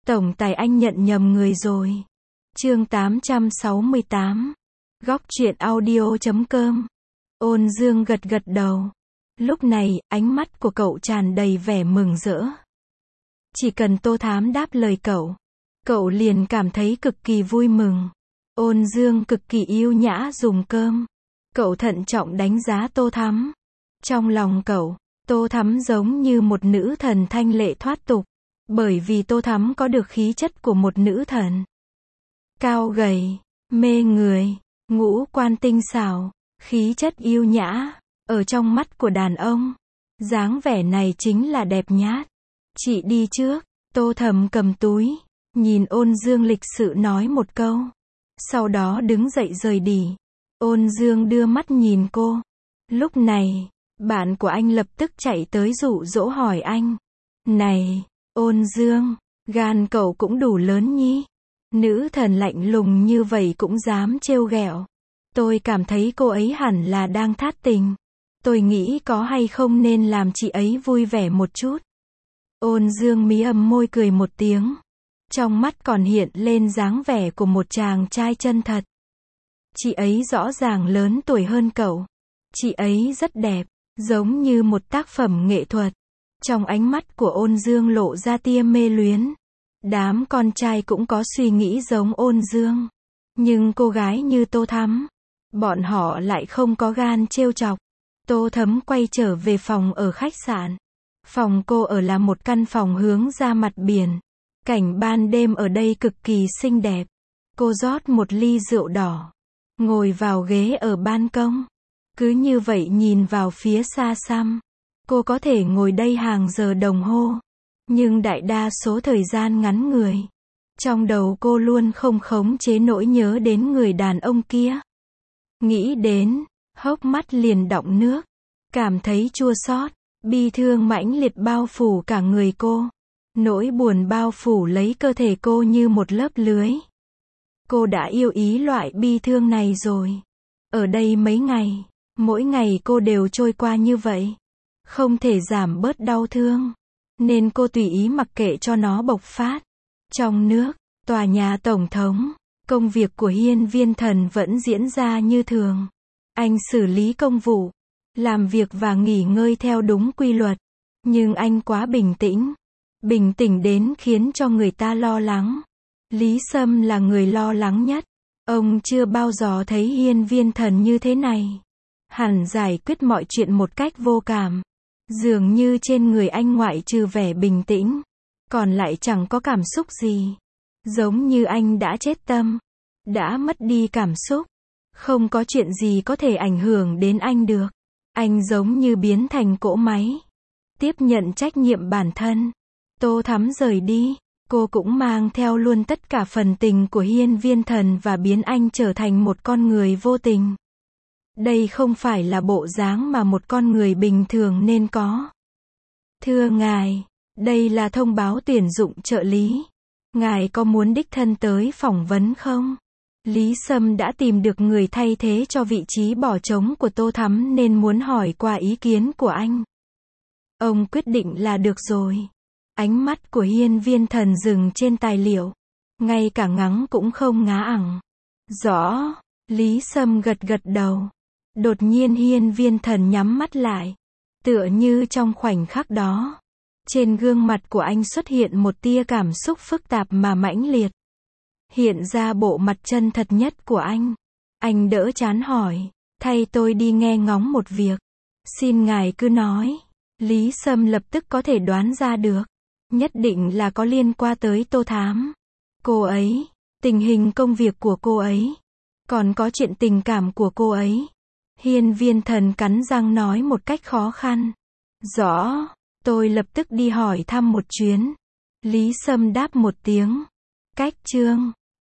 Tổng tài anh nhận nhầm người rồi. Chương 868. Góc truyện audio.com. Ôn Dương gật gật đầu. Lúc này, ánh mắt của cậu tràn đầy vẻ mừng rỡ. Chỉ cần Tô Thám đáp lời cậu liền cảm thấy cực kỳ vui mừng. Ôn Dương cực kỳ yêu nhã dùng cơm. Cậu thận trọng đánh giá Tô Thắm. Trong lòng cậu, Tô Thắm giống như một nữ thần thanh lệ thoát tục. Bởi vì Tô Thắm có được khí chất của một nữ thần. Cao gầy, mê người, ngũ quan tinh xảo, khí chất yêu nhã, ở trong mắt của đàn ông. Dáng vẻ này chính là đẹp nhát. Chị đi trước, Tô Thắm cầm túi, nhìn Ôn Dương lịch sự nói một câu. Sau đó đứng dậy rời đi. Ôn Dương đưa mắt nhìn cô. Lúc này, bạn của anh lập tức chạy tới dụ dỗ hỏi anh. Này, Ôn Dương, gan cậu cũng đủ lớn nhỉ? Nữ thần lạnh lùng như vậy cũng dám trêu ghẹo. Tôi cảm thấy cô ấy hẳn là đang thát tình. Tôi nghĩ có hay không nên làm chị ấy vui vẻ một chút. Ôn Dương mí ầm môi cười một tiếng. Trong mắt còn hiện lên dáng vẻ của một chàng trai chân thật. Chị ấy rõ ràng lớn tuổi hơn cậu. Chị ấy rất đẹp, giống như một tác phẩm nghệ thuật. Trong ánh mắt của Ôn Dương lộ ra tia mê luyến. Đám con trai cũng có suy nghĩ giống Ôn Dương. Nhưng cô gái như Tô Thắm, bọn họ lại không có gan trêu chọc. Tô Thắm quay trở về phòng ở khách sạn. Phòng cô ở là một căn phòng hướng ra mặt biển. Cảnh ban đêm ở đây cực kỳ xinh đẹp. Cô rót một ly rượu đỏ, ngồi vào ghế ở ban công. Cứ như vậy nhìn vào phía xa xăm. Cô có thể ngồi đây hàng giờ đồng hồ. Nhưng đại đa số thời gian ngắn người. Trong đầu cô luôn không khống chế nỗi nhớ đến người đàn ông kia. Nghĩ đến, hốc mắt liền đọng nước. Cảm thấy chua xót, bi thương mãnh liệt bao phủ cả người cô. Nỗi buồn bao phủ lấy cơ thể cô như một lớp lưới. Cô đã yêu ý loại bi thương này rồi. Ở đây mấy ngày, mỗi ngày cô đều trôi qua như vậy. Không thể giảm bớt đau thương. Nên cô tùy ý mặc kệ cho nó bộc phát. Trong nước, tòa nhà tổng thống, công việc của Hiên Viên Thần vẫn diễn ra như thường. Anh xử lý công vụ, làm việc và nghỉ ngơi theo đúng quy luật. Nhưng anh quá bình tĩnh. Bình tĩnh đến khiến cho người ta lo lắng. Lý Sâm là người lo lắng nhất. Ông chưa bao giờ thấy Hiên Viên Thần như thế này. Hẳn giải quyết mọi chuyện một cách vô cảm. Dường như trên người anh ngoại trừ vẻ bình tĩnh, còn lại chẳng có cảm xúc gì. Giống như anh đã chết tâm, đã mất đi cảm xúc. Không có chuyện gì có thể ảnh hưởng đến anh được. Anh giống như biến thành cỗ máy. Tiếp nhận trách nhiệm bản thân. Tô Thắm rời đi, cô cũng mang theo luôn tất cả phần tình của Hiên Viên Thần và biến anh trở thành một con người vô tình. Đây không phải là bộ dáng mà một con người bình thường nên có. Thưa ngài, đây là thông báo tuyển dụng trợ lý. Ngài có muốn đích thân tới phỏng vấn không? Lý Sâm đã tìm được người thay thế cho vị trí bỏ trống của Tô Thắm nên muốn hỏi qua ý kiến của anh. Ông quyết định là được rồi. Ánh mắt của Hiên Viên Thần dừng trên tài liệu. Ngay cả ngắn cũng không ngá ẳng. Rõ, Lý Sâm gật gật đầu. Đột nhiên Hiên Viên Thần nhắm mắt lại. Tựa như trong khoảnh khắc đó, trên gương mặt của anh xuất hiện một tia cảm xúc phức tạp mà mãnh liệt. Hiện ra bộ mặt chân thật nhất của anh. Anh đỡ trán hỏi, thay tôi đi nghe ngóng một việc. Xin ngài cứ nói. Lý Sâm lập tức có thể đoán ra được. Nhất định là có liên quan tới Tô Thám. Cô ấy, tình hình công việc của cô ấy, còn có chuyện tình cảm của cô ấy. Hiên Viên Thần cắn răng nói một cách khó khăn. Rõ, tôi lập tức đi hỏi thăm một chuyến. Lý Sâm đáp một tiếng. Cách chương